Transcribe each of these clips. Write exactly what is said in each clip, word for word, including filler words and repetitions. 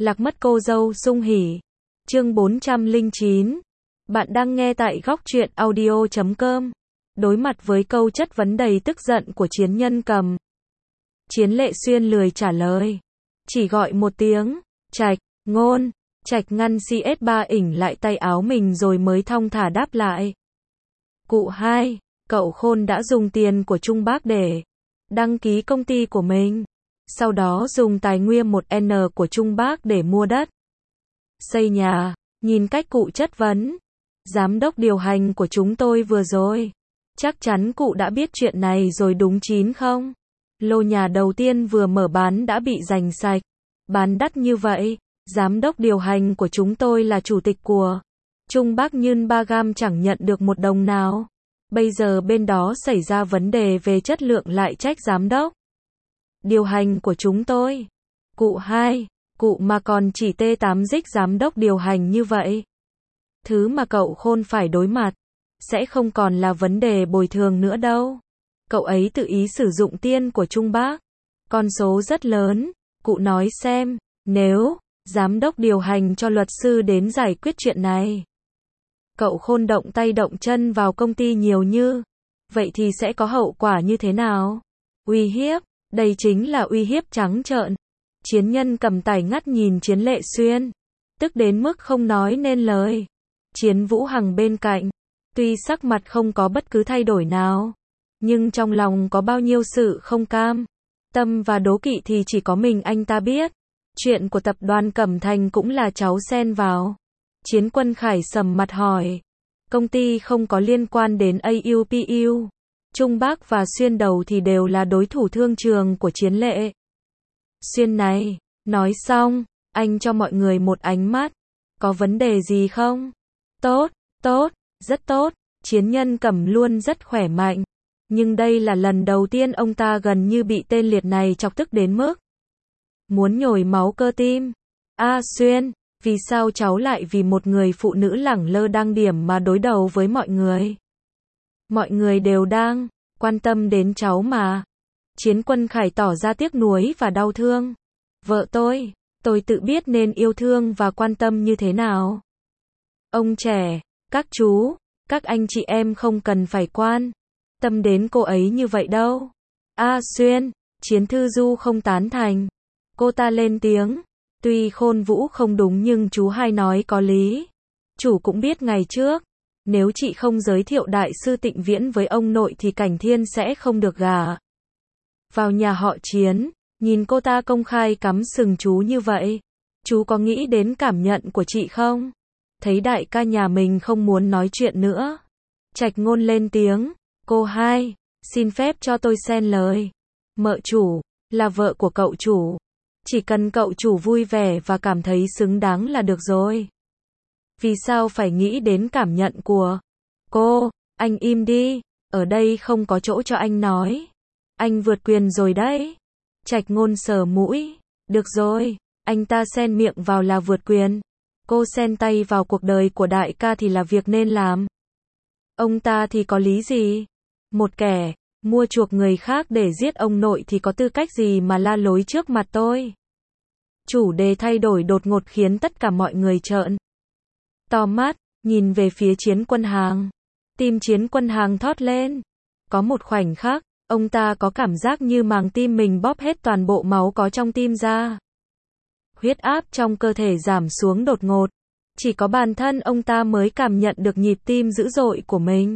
Lạc mất cô dâu sung hỉ. Chương bốn trăm lẻ chín. Bạn đang nghe tại góc truyện audio chấm com. Đối mặt với câu chất vấn đầy tức giận của Chiến Nhân Cầm, Chiến Lệ Xuyên lười trả lời, chỉ gọi một tiếng, Trạch, Ngôn. Trạch ngăn xê ét ba ỉnh lại tay áo mình rồi mới thong thả đáp lại. Cụ hai, cậu Khôn đã dùng tiền của Trung Bác để đăng ký công ty của mình, sau đó dùng tài nguyên một N của Trung Bác để mua đất, xây nhà. Nhìn cách cụ chất vấn, giám đốc điều hành của chúng tôi vừa rồi, chắc chắn cụ đã biết chuyện này rồi đúng chín không? Lô nhà đầu tiên vừa mở bán đã bị giành sạch, bán đắt như vậy, giám đốc điều hành của chúng tôi là chủ tịch của Trung Bác nhưng ba gam chẳng nhận được một đồng nào. Bây giờ bên đó xảy ra vấn đề về chất lượng lại trách giám đốc điều hành của chúng tôi. Cụ hai, cụ mà còn chỉ tê tám dích giám đốc điều hành như vậy. Thứ mà cậu Khôn phải đối mặt sẽ không còn là vấn đề bồi thường nữa đâu. Cậu ấy tự ý sử dụng tiền của Trung Bác, con số rất lớn. Cụ nói xem, nếu giám đốc điều hành cho luật sư đến giải quyết chuyện này, cậu Khôn động tay động chân vào công ty nhiều như vậy thì sẽ có hậu quả như thế nào? Uy hiếp, đây chính là uy hiếp trắng trợn. Chiến Nhân Cầm tải ngắt nhìn Chiến Lệ Xuyên, tức đến mức không nói nên lời. Chiến Vũ Hằng bên cạnh, tuy sắc mặt không có bất cứ thay đổi nào, nhưng trong lòng có bao nhiêu sự không cam tâm và đố kỵ thì chỉ có mình anh ta biết. Chuyện của tập đoàn Cẩm Thành cũng là cháu xen vào. Chiến Quân Khải sầm mặt hỏi, công ty không có liên quan đến a u pê u. Trung Bác và Xuyên Đầu thì đều là đối thủ thương trường của Chiến Lệ Xuyên này. Nói xong, anh cho mọi người một ánh mắt. Có vấn đề gì không? Tốt, tốt, rất tốt. Chiến Nhân Cầm luôn rất khỏe mạnh. Nhưng đây là lần đầu tiên ông ta gần như bị tên liệt này chọc tức đến mức muốn nhồi máu cơ tim. A Xuyên, vì sao cháu lại vì một người phụ nữ lẳng lơ đăng điểm mà đối đầu với mọi người? Mọi người đều đang quan tâm đến cháu mà. Chiến Quân Khải tỏ ra tiếc nuối và đau thương. Vợ tôi, tôi tự biết nên yêu thương và quan tâm như thế nào. Ông trẻ, các chú, các anh chị em không cần phải quan tâm đến cô ấy như vậy đâu. A Xuyên, Chiến Thư Du không tán thành. Cô ta lên tiếng, tuy Khôn Vũ không đúng nhưng chú hai nói có lý. Chủ cũng biết ngày trước, nếu chị không giới thiệu đại sư Tịnh Viễn với ông nội thì Cảnh Thiên sẽ không được gả vào nhà họ Chiến. Nhìn cô ta công khai cắm sừng chú như vậy, chú có nghĩ đến cảm nhận của chị không? Thấy đại ca nhà mình không muốn nói chuyện nữa, Trạch Ngôn lên tiếng, cô hai, xin phép cho tôi xen lời. Mợ chủ, là vợ của cậu chủ. Chỉ cần cậu chủ vui vẻ và cảm thấy xứng đáng là được rồi. Vì sao phải nghĩ đến cảm nhận của cô? Anh im đi, ở đây không có chỗ cho anh nói. Anh vượt quyền rồi đấy. Trạch Ngôn sờ mũi, được rồi, anh ta xen miệng vào là vượt quyền. Cô xen tay vào cuộc đời của đại ca thì là việc nên làm. Ông ta thì có lý gì? Một kẻ mua chuộc người khác để giết ông nội thì có tư cách gì mà la lối trước mặt tôi? Chủ đề thay đổi đột ngột khiến tất cả mọi người trợn to mắt, nhìn về phía Chiến Quân Hàng. Tim Chiến Quân Hàng thót lên. Có một khoảnh khắc, ông ta có cảm giác như màng tim mình bóp hết toàn bộ máu có trong tim ra. Huyết áp trong cơ thể giảm xuống đột ngột. Chỉ có bản thân ông ta mới cảm nhận được nhịp tim dữ dội của mình.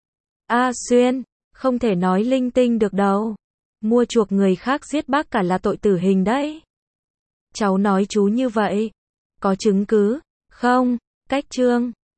A Xuyên, không thể nói linh tinh được đâu. Mua chuộc người khác giết bác cả là tội tử hình đấy. Cháu nói chú như vậy. Có chứng cứ không? Cách chương